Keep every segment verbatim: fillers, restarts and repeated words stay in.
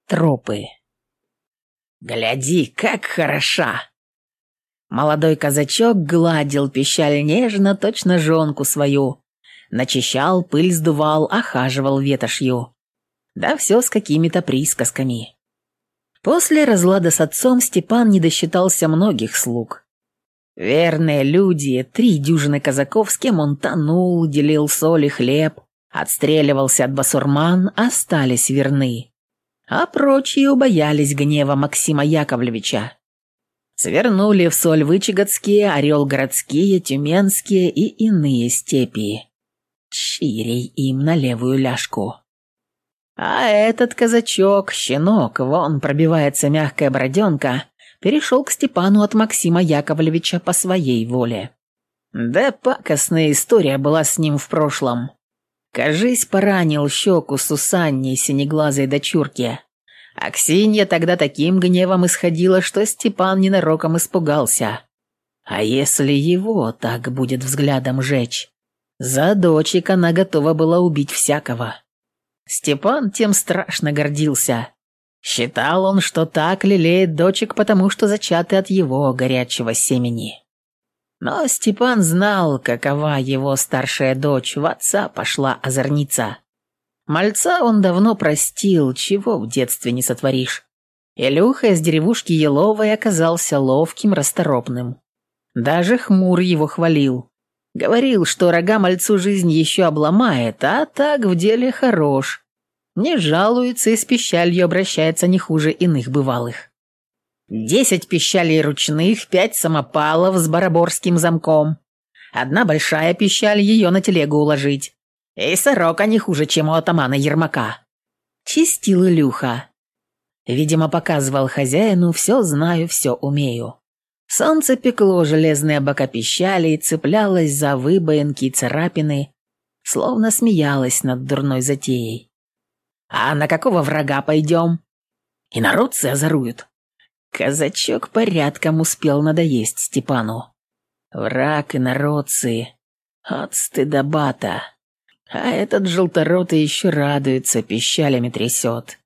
Тропы. «Гляди, как хороша!» Молодой казачок гладил пищаль нежно, точно жонку свою. Начищал, пыль сдувал, охаживал ветошью. Да все с какими-то присказками. После разлада с отцом Степан не досчитался многих слуг. Верные люди, три дюжины казаков, с кем он тонул, делил соль и хлеб, отстреливался от басурман, остались верны. А прочие убоялись гнева Максима Яковлевича. Свернули в Соль-Вычегодские, Орел-городские, Тюменские и иные степи. Чирей им на левую ляжку. А этот казачок, щенок, вон пробивается мягкая бороденка, перешел к Степану от Максима Яковлевича по своей воле. Да пакостная история была с ним в прошлом. Кажись, поранил щеку Сусанне, синеглазой дочурке. Аксинья тогда таким гневом исходила, что Степан ненароком испугался. А если его так будет взглядом жечь? За дочек она готова была убить всякого. Степан тем страшно гордился. Считал он, что так лелеет дочек, потому что зачаты от его горячего семени. Но Степан знал, какова его старшая дочь, в отца пошла озорница. Мальца он давно простил, чего в детстве не сотворишь. Илюха из деревушки Еловой оказался ловким, расторопным. Даже Хмур его хвалил. Говорил, что рога мальцу жизнь еще обломает, а так в деле хорош. Не жалуется и с пищалью обращается не хуже иных бывалых. Десять пищалей ручных, пять самопалов с бараборским замком. Одна большая пищаль, ее на телегу уложить. И сорока не хуже, чем у атамана Ермака. Чистил Илюха. Видимо, показывал хозяину: все знаю, все умею. Солнце пекло железные бока пищали и цеплялось за выбоинки и царапины, словно смеялось над дурной затеей. «А на какого врага пойдем?» «И народцы озоруют». Казачок порядком успел надоесть Степану. Враг и народцы. От стыдобата. А этот желторотый еще радуется, пищалями трясет.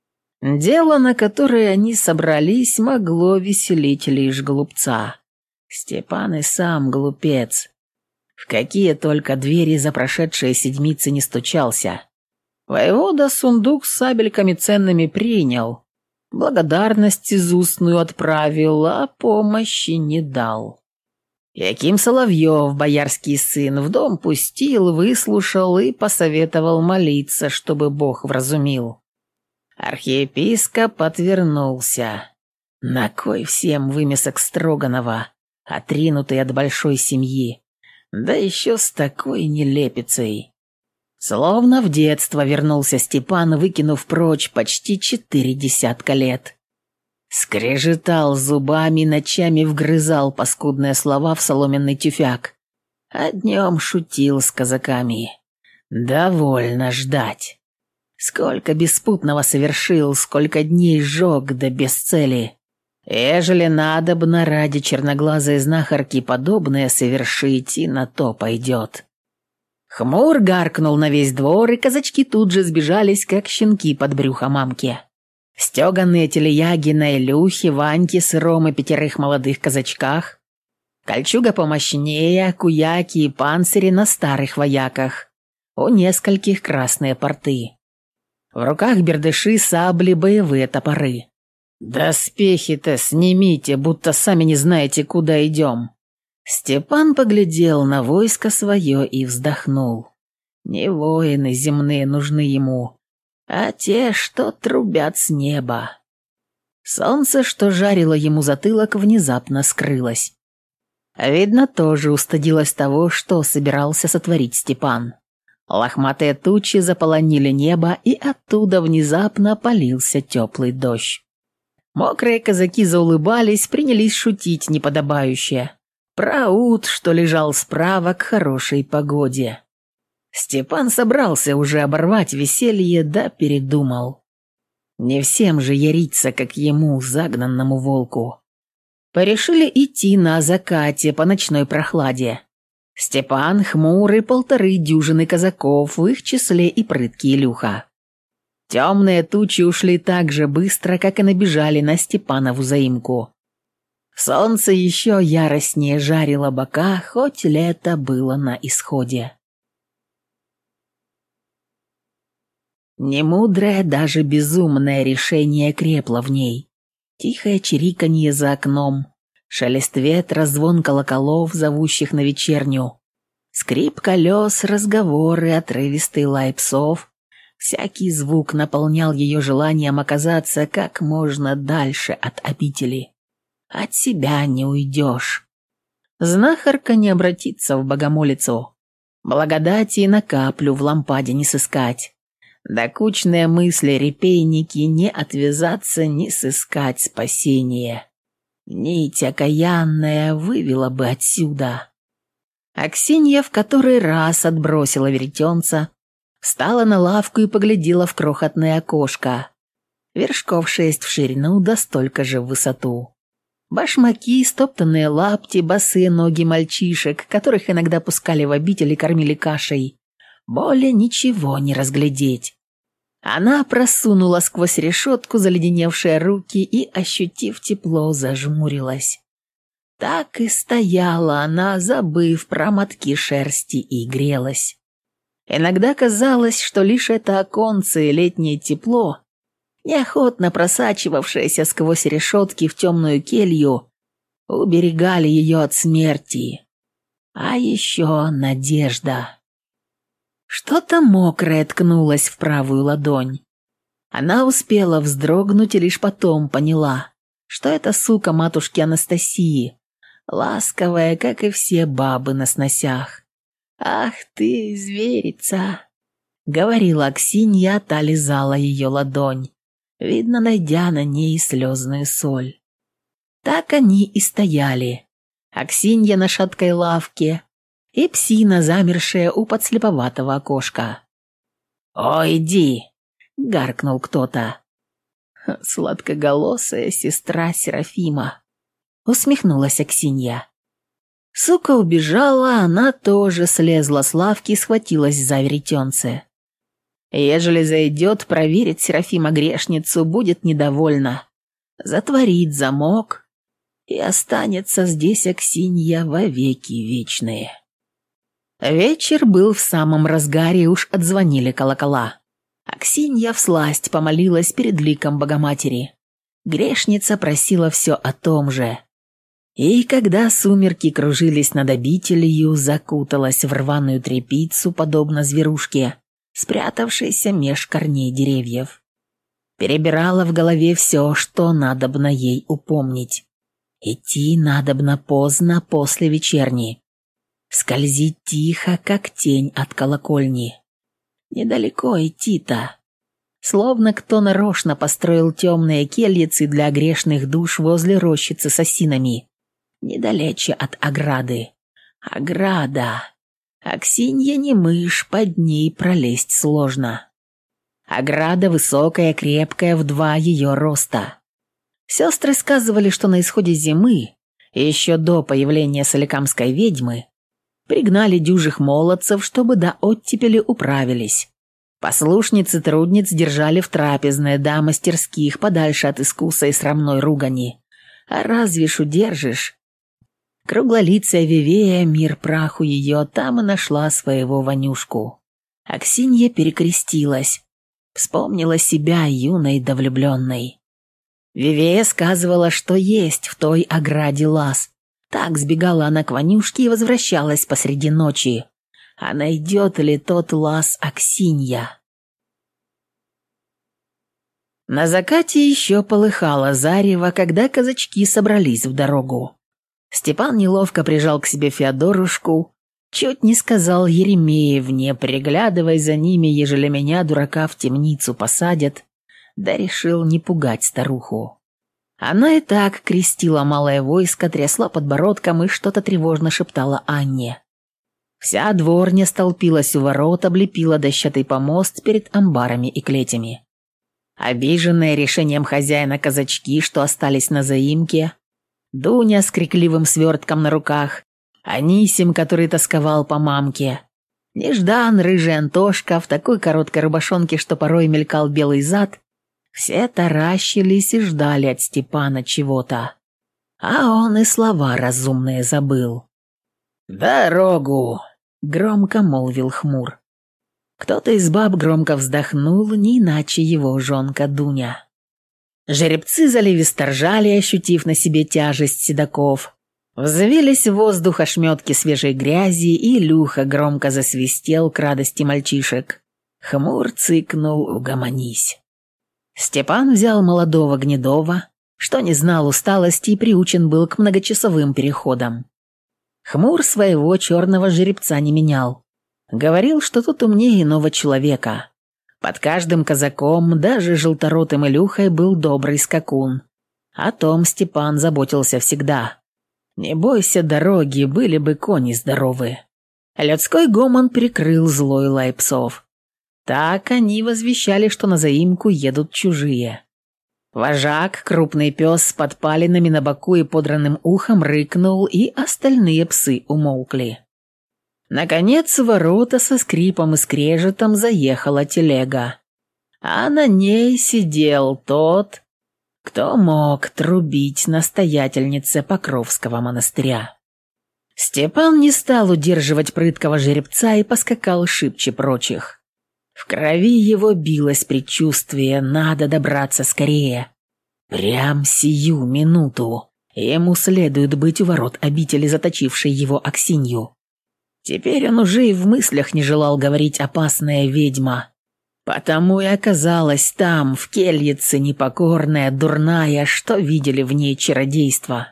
Дело, на которое они собрались, могло веселить лишь глупца. Степан и сам глупец. В какие только двери за прошедшие седмицы не стучался. Воевода сундук с сабельками ценными принял. Благодарность изустную отправил, а помощи не дал. Яким Соловьев, боярский сын, в дом пустил, выслушал и посоветовал молиться, чтобы Бог вразумил. Архиепископ отвернулся. На кой всем вымесок Строганова, отринутый от большой семьи, да еще с такой нелепицей. Словно в детство вернулся Степан, выкинув прочь почти четыре десятка лет. Скрежетал зубами, ночами вгрызал паскудные слова в соломенный тюфяк, а днем шутил с казаками. Довольно ждать. Сколько беспутного совершил, сколько дней сжег, да без цели. Ежели надобно ради черноглазой знахарки подобное совершить, и на то пойдет. Хмур гаркнул на весь двор, и казачки тут же сбежались, как щенки под брюхо мамки. Стеганые телеяги на Илюхе, Ваньке, Сыром и пятерых молодых казачках, кольчуга помощнее, куяки и панцири на старых вояках, у нескольких красные порты. В руках бердыши, сабли, боевые топоры. «Доспехи-то снимите, будто сами не знаете, куда идем». Степан поглядел на войско свое и вздохнул. Не воины земные нужны ему, а те, что трубят с неба. Солнце, что жарило ему затылок, внезапно скрылось. Видно, тоже устыдилось того, что собирался сотворить Степан. Лохматые тучи заполонили небо, и оттуда внезапно полился теплый дождь. Мокрые казаки заулыбались, принялись шутить неподобающе. Про ут, что лежал справа, к хорошей погоде. Степан собрался уже оборвать веселье, да передумал. Не всем же яриться, как ему, загнанному волку. Порешили идти на закате по ночной прохладе. Степан, Хмур и полторы дюжины казаков, в их числе и прыткий Илюха. Темные тучи ушли так же быстро, как и набежали на Степанову заимку. Солнце еще яростнее жарило бока, хоть лето было на исходе. Немудрое, даже безумное решение крепло в ней. Тихое чириканье за окном, шелест ветра, звон колоколов, зовущих на вечерню, скрип колес, разговоры, отрывистый лай псов. Всякий звук наполнял ее желанием оказаться как можно дальше от обители. От себя не уйдешь. Знахарка не обратится в богомолицу. Благодати на каплю в лампаде не сыскать. Докучные мысли репейники не отвязаться, не сыскать спасения. Нить окаянная вывела бы отсюда. Аксинья в который раз отбросила веретенца, встала на лавку и поглядела в крохотное окошко. Вершков шесть в ширину, да столько же в высоту. Башмаки, стоптанные лапти, босые ноги мальчишек, которых иногда пускали в обитель и кормили кашей. Более ничего не разглядеть. Она просунула сквозь решетку заледеневшие руки и, ощутив тепло, зажмурилась. Так и стояла она, забыв про мотки шерсти, и грелась. Иногда казалось, что лишь это оконце и летнее тепло, неохотно просачивавшееся сквозь решетки в темную келью, уберегали ее от смерти. А еще надежда. Что-то мокрое ткнулось в правую ладонь. Она успела вздрогнуть и лишь потом поняла, что это сука матушки Анастасии, ласковая, как и все бабы на сносях. «Ах ты, зверица!» — говорила Аксинья, та лизала ее ладонь, видно, найдя на ней слезную соль. Так они и стояли. Аксинья на шаткой лавке и псина, замершая у подслеповатого окошка. «Ой, иди!» — гаркнул кто-то. «Сладкоголосая сестра Серафима», — усмехнулась Аксинья. Сука убежала, она тоже слезла с лавки и схватилась за веретенце. Ежели зайдет, проверит Серафима грешницу, будет недовольна. Затворит замок, и останется здесь Аксинья вовеки вечные. Вечер был в самом разгаре, уж отзвонили колокола. Аксинья всласть помолилась перед ликом Богоматери. Грешница просила все о том же. И когда сумерки кружились над обителью, закуталась в рваную тряпицу, подобно зверушке, спрятавшейся меж корней деревьев. Перебирала в голове все, что надобно ей упомнить. Идти надобно поздно после вечерни. Скользить тихо, как тень от колокольни. Недалеко идти-то. Словно кто нарочно построил темные кельицы для грешных душ возле рощицы с осинами. Недалече от ограды. Ограда. Аксинья не мышь, под ней пролезть сложно. Ограда высокая, крепкая, в два ее роста. Сестры сказывали, что на исходе зимы, еще до появления соликамской ведьмы, пригнали дюжих молодцев, чтобы до оттепели управились. Послушницы трудниц держали в трапезной, да мастерских, подальше от искуса и срамной ругани. А разве ж удержишь? Круглолицая Вивея, мир праху ее, там и нашла своего Ванюшку. Аксинья перекрестилась, вспомнила себя юной да влюбленной. Вивея сказывала, что есть в той ограде лаз. Так сбегала она к Ванюшке и возвращалась посреди ночи. А найдет ли тот лаз Аксинья? На закате еще полыхало зарево, когда казачки собрались в дорогу. Степан неловко прижал к себе Феодорушку, чуть не сказал Еремеевне, приглядывай за ними, ежели меня, дурака, в темницу посадят, да решил не пугать старуху. Она и так крестила малое войско, трясла подбородком и что-то тревожно шептала Анне. Вся дворня столпилась у ворот, облепила дощатый помост перед амбарами и клетями. Обиженные решением хозяина казачки, что остались на заимке, Дуня с крикливым свертком на руках, Анисим, который тосковал по мамке, Неждан, рыжий Антошка в такой короткой рубашонке, что порой мелькал белый зад, все таращились и ждали от Степана чего-то. А он и слова разумные забыл. «Дорогу!» — громко молвил Хмур. Кто-то из баб громко вздохнул, не иначе его жонка Дуня. Жеребцы заливисто ржали, ощутив на себе тяжесть седаков. Взвились в воздух ошметки свежей грязи, и Илюха громко засвистел к радости мальчишек. Хмур цыкнул: «Угомонись». Степан взял молодого Гнедова, что не знал усталости и приучен был к многочасовым переходам. Хмур своего черного жеребца не менял. Говорил, что тут умнее иного человека. Под каждым казаком, даже желторотым Илюхой, был добрый скакун. О том Степан заботился всегда. Не бойся дороги, были бы кони здоровы. Людской гомон прикрыл злой лай псов. Так они возвещали, что на заимку едут чужие. Вожак, крупный пес с подпалинами на боку и подранным ухом, рыкнул, и остальные псы умолкли. Наконец в ворота со скрипом и скрежетом заехала телега, а на ней сидел тот, кто мог трубить настоятельнице Покровского монастыря. Степан не стал удерживать прыткого жеребца и поскакал шибче прочих. В крови его билось предчувствие: надо добраться скорее. Прям сию минуту ему следует быть у ворот обители, заточившей его Аксинью. Теперь он уже и в мыслях не желал говорить «опасная ведьма». Потому и оказалась там, в кельице, непокорная, дурная, что видели в ней чародейство.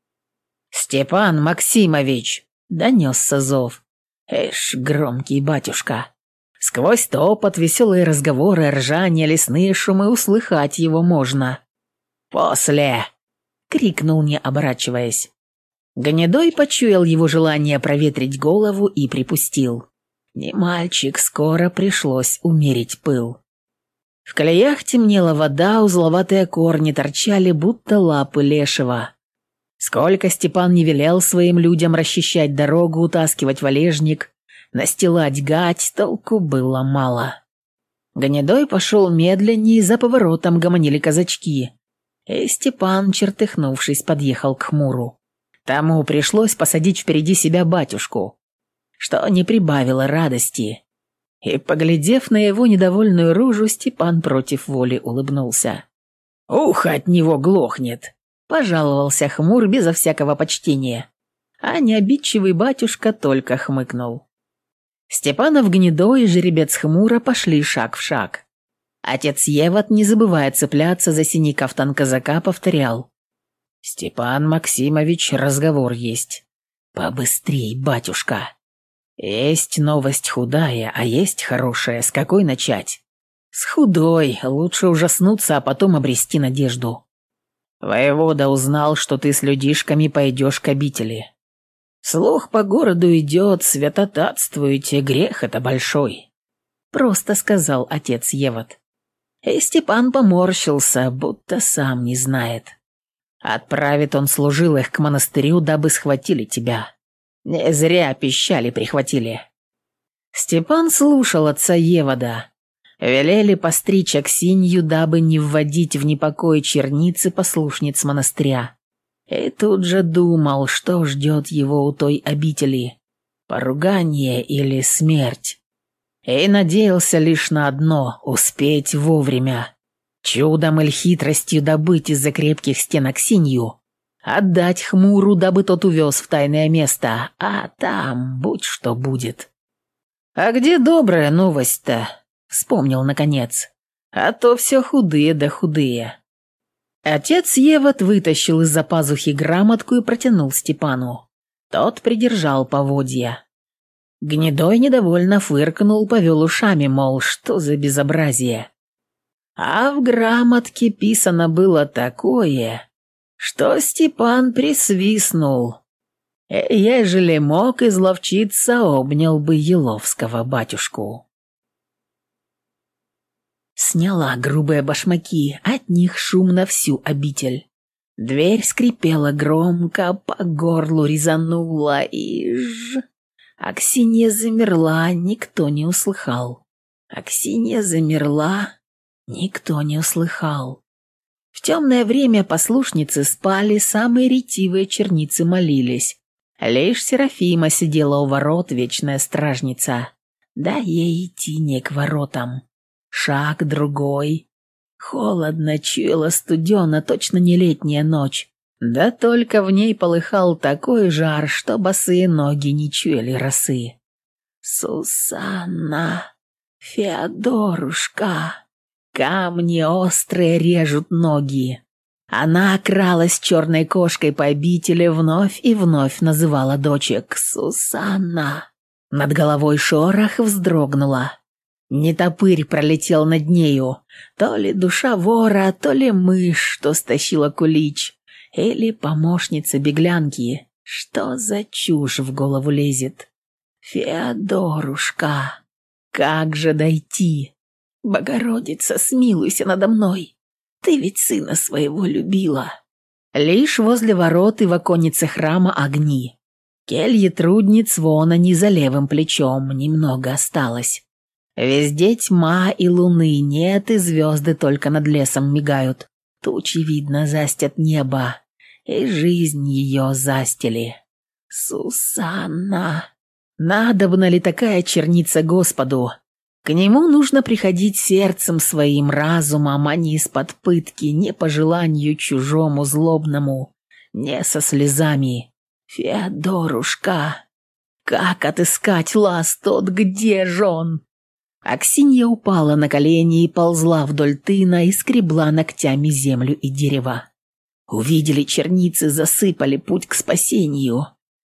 «Степан Максимович!» — донесся зов. Эш, громкий батюшка. Сквозь топот, веселые разговоры, ржание, лесные шумы услыхать его можно. «После!» — крикнул, не оборачиваясь. Гнедой почуял его желание проветрить голову и припустил. Не мальчик, скоро пришлось умерить пыл. В колеях темнела вода, узловатые корни торчали, будто лапы лешего. Сколько Степан не велел своим людям расчищать дорогу, утаскивать валежник, настилать гать, толку было мало. Гнедой пошел медленнее, за поворотом гомонили казачки, и Степан, чертыхнувшись, подъехал к Хмуру. Тому пришлось посадить впереди себя батюшку, что не прибавило радости. И, поглядев на его недовольную рожу, Степан против воли улыбнулся. «Ухо от него глохнет», — пожаловался Хмур безо всякого почтения, а необидчивый батюшка только хмыкнул. Степанов Гнедой и жеребец Хмура пошли шаг в шаг. Отец Еват, не забывая цепляться за синий кафтан казака, повторял: «Степан Максимович, разговор есть. Побыстрей, батюшка. Есть новость худая, а есть хорошая. С какой начать? С худой. Лучше ужаснуться, а потом обрести надежду. Воевода узнал, что ты с людишками пойдешь к обители. Слух по городу идет, святотатствуете, грех это большой», — просто сказал отец Еват. И Степан поморщился, будто сам не знает. «Отправит он служилых к монастырю, дабы схватили тебя. Не зря пищали прихватили». Степан слушал отца Евода. Велели постричь Аксинью, дабы не вводить в непокой черницы послушниц монастыря. И тут же думал, что ждет его у той обители – поругание или смерть. И надеялся лишь на одно – успеть вовремя. Чудом или хитростью добыть из-за крепких стен Аксинью, отдать Хмуру, дабы тот увез в тайное место, а там будь что будет. «А где добрая новость-то?» — вспомнил наконец. «А то все худые да худые». Отец Еват вытащил из-за пазухи грамотку и протянул Степану. Тот придержал поводья. Гнедой недовольно фыркнул, повел ушами, мол, что за безобразие. А в грамотке писано было такое, что Степан присвистнул. Ежели мог изловчиться, обнял бы еловского батюшку. Сняла грубые башмаки, от них шум на всю обитель. Дверь скрипела громко, по горлу резанула и ж... Аксинья замерла, никто не услыхал. Аксинья замерла, никто не услыхал. В темное время послушницы спали, самые ретивые черницы молились. Лишь Серафима сидела у ворот, вечная стражница. Да ей идти не к воротам. Шаг другой. Холодно, чуяла студена, точно не летняя ночь. Да только в ней полыхал такой жар, что босые ноги не чуяли росы. «Сусанна, Феодорушка!» Камни острые режут ноги. Она кралась черной кошкой по обители, вновь и вновь называла дочек «Сусанна». Над головой шорох вздрогнула. Нетопырь пролетел над нею. То ли душа вора, то ли мышь, что стащила кулич, или помощница беглянки. Что за чушь в голову лезет? «Феодорушка, как же дойти? Богородица, смилуйся надо мной. Ты ведь сына своего любила». Лишь возле ворот и в оконнице храма огни. Кельи трудниц вон они за левым плечом, немного осталось. Везде тьма и луны нет, и звезды только над лесом мигают. Тучи, видно, застят небо, и жизнь ее застили. «Сусанна, надобна ли такая черница Господу? К нему нужно приходить сердцем своим, разумом, а не из-под пытки, не по желанию чужому злобному, не со слезами. Феодорушка, как отыскать лаз тот, где ж он?» Аксинья упала на колени и ползла вдоль тына и скребла ногтями землю и дерево. Увидели черницы, засыпали путь к спасению.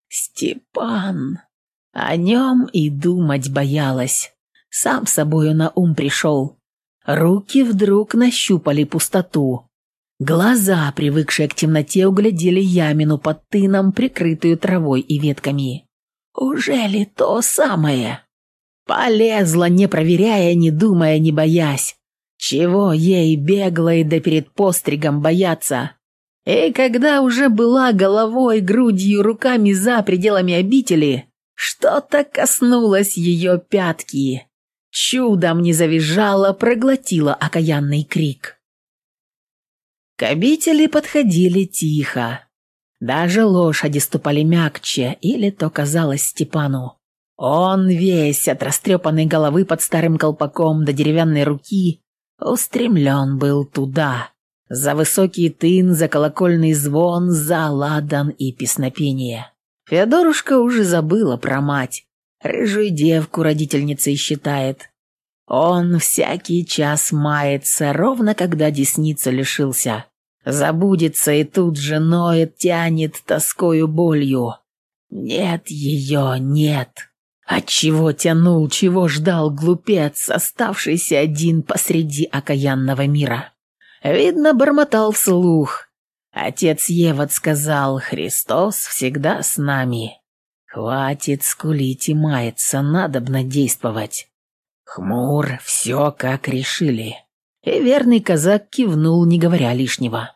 Степан. О нем и думать боялась. Сам собою на ум пришел. Руки вдруг нащупали пустоту. Глаза, привыкшие к темноте, углядели ямину под тыном, прикрытую травой и ветками. Уже ли то самое? Полезла, не проверяя, не думая, не боясь. Чего ей беглой да перед постригом бояться? И когда уже была головой, грудью, руками за пределами обители, что-то коснулось ее пятки. Чудом не завизжала, проглотила окаянный крик. К обители подходили тихо. Даже лошади ступали мягче, или то казалось Степану. Он весь от растрепанной головы под старым колпаком до деревянной руки устремлен был туда, за высокий тын, за колокольный звон, за ладан и песнопение. Феодорушка уже забыла про мать, рыжую девку родительницей считает. Он всякий час мается, ровно когда десница лишился. Забудется и тут же ноет, тянет тоскою болью. Нет ее, нет. Отчего тянул, чего ждал глупец, оставшийся один посреди окаянного мира? Видно, бормотал вслух. Отец Евод сказал: «Христос всегда с нами. Хватит скулить и маяться, надобно действовать». Хмур, все как решили. И верный казак кивнул, не говоря лишнего.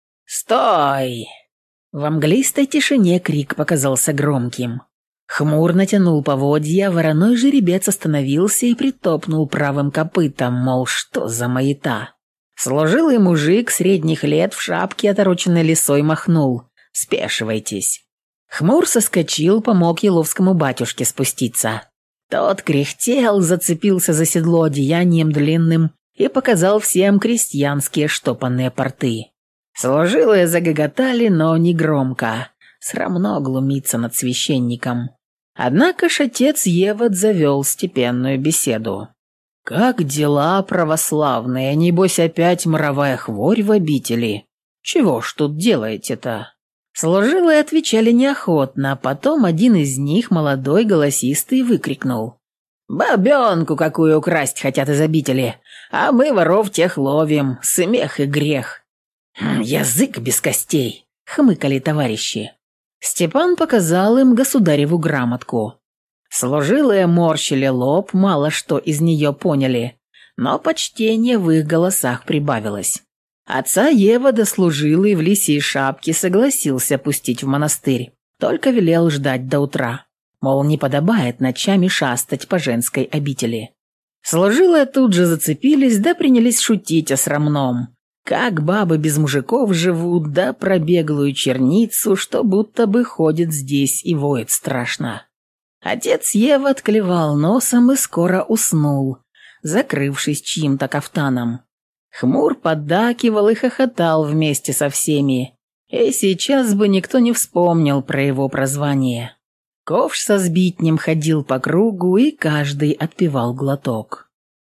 «Стой!» В мглистой тишине крик показался громким. Хмур натянул поводья, вороной жеребец остановился и притопнул правым копытом, мол, что за маята. Служилый мужик средних лет в шапке, отороченной лисой, махнул: «Спешивайтесь». Хмур соскочил, помог еловскому батюшке спуститься. Тот кряхтел, зацепился за седло одеянием длинным и показал всем крестьянские штопанные порты. Служилые загоготали, но не громко. Срамно глумиться над священником. Однако ж отец Евод завел степенную беседу. «Как дела православные? Небось опять моровая хворь в обители? Чего ж тут делаете-то?» Служилые отвечали неохотно, потом один из них, молодой, голосистый, выкрикнул: «Бабенку какую украсть хотят из обители, а мы воров тех ловим, смех и грех». «Язык без костей», — хмыкали товарищи. Степан показал им государеву грамотку. Служилые морщили лоб, мало что из нее поняли, но почтение в их голосах прибавилось. Отца Евода служилый в лисьей шапке согласился пустить в монастырь, только велел ждать до утра. мол, не подобает ночами шастать по женской обители. Служилые тут же зацепились, да принялись шутить о срамном. Как бабы без мужиков живут, да про беглую черницу, что будто бы ходит здесь и воет страшно. Отец Ева отклевал носом и скоро уснул, закрывшись чьим-то кафтаном. Хмур поддакивал и хохотал вместе со всеми, и сейчас бы никто не вспомнил про его прозвание. Ковш со сбитнем ходил по кругу, и каждый отпивал глоток.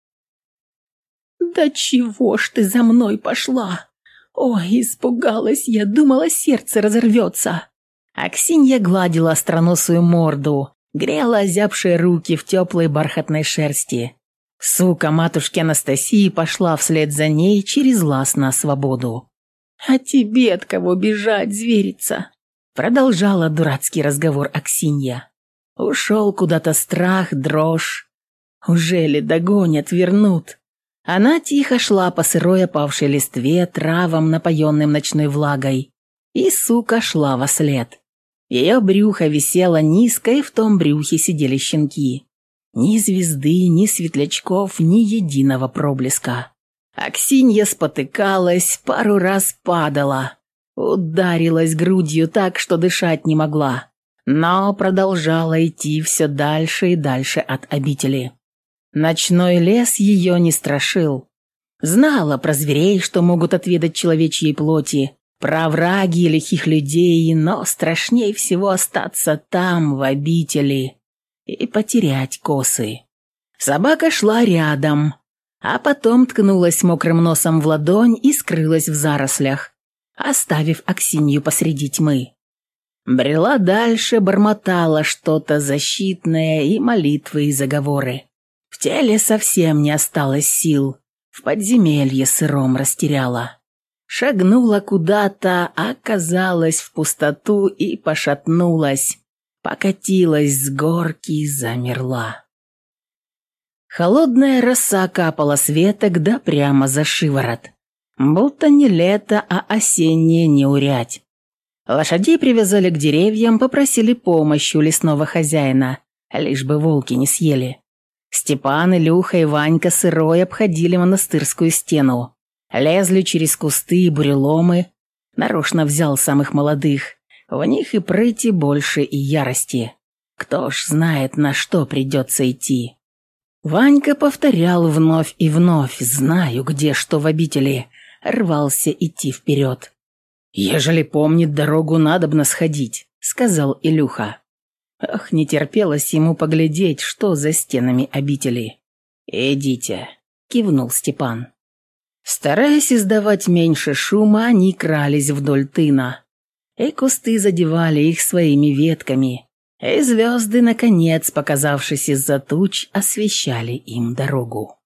«Да чего ж ты за мной пошла? Ой, испугалась я, думала, сердце разорвется». Аксинья гладила остроносую морду, грела озябшие руки в теплой бархатной шерсти. Сука матушки Анастасии пошла вслед за ней через лаз на свободу. «А тебе от кого бежать, зверица?» Продолжала дурацкий разговор Аксинья. Ушел куда-то страх, дрожь. Уже ли догонят, вернут? Она тихо шла по сырой опавшей листве, травам, напоенным ночной влагой, и сука шла вослед. Ее брюхо висело низко, и в том брюхе сидели щенки. Ни звезды, ни светлячков, ни единого проблеска. Аксинья спотыкалась, пару раз падала, ударилась грудью так, что дышать не могла, но продолжала идти все дальше и дальше от обители. Ночной лес ее не страшил. Знала про зверей, что могут отведать человечьей плоти, про овраги и лихих людей, но страшнее всего остаться там, в обители, и потерять косы. Собака шла рядом, а потом ткнулась мокрым носом в ладонь и скрылась в зарослях, оставив Аксинью посреди тьмы. Брела дальше, бормотала что-то защитное и молитвы и заговоры. В теле совсем не осталось сил, в подземелье сыром растеряла. Шагнула куда-то, оказалась в пустоту и пошатнулась, покатилась с горки, замерла. Холодная роса капала с веток, да прямо за шиворот. Будто не лето, а осеннее неурядь. Лошадей привязали к деревьям, попросили помощи у лесного хозяина, лишь бы волки не съели. Степан, Илюха и Ванька сырой обходили монастырскую стену, лезли через кусты и буреломы, нарочно взял самых молодых, в них и прыти больше, и ярости. Кто ж знает, на что придется идти. Ванька повторял вновь и вновь: «Знаю, где что в обители», рвался идти вперед. «Ежели помнит дорогу, надобно сходить», — сказал Илюха. Ах, не терпелось ему поглядеть, что за стенами обители. «Идите», — кивнул Степан. Стараясь издавать меньше шума, они крались вдоль тына, и кусты задевали их своими ветками, и звезды, наконец, показавшись из-за туч, освещали им дорогу.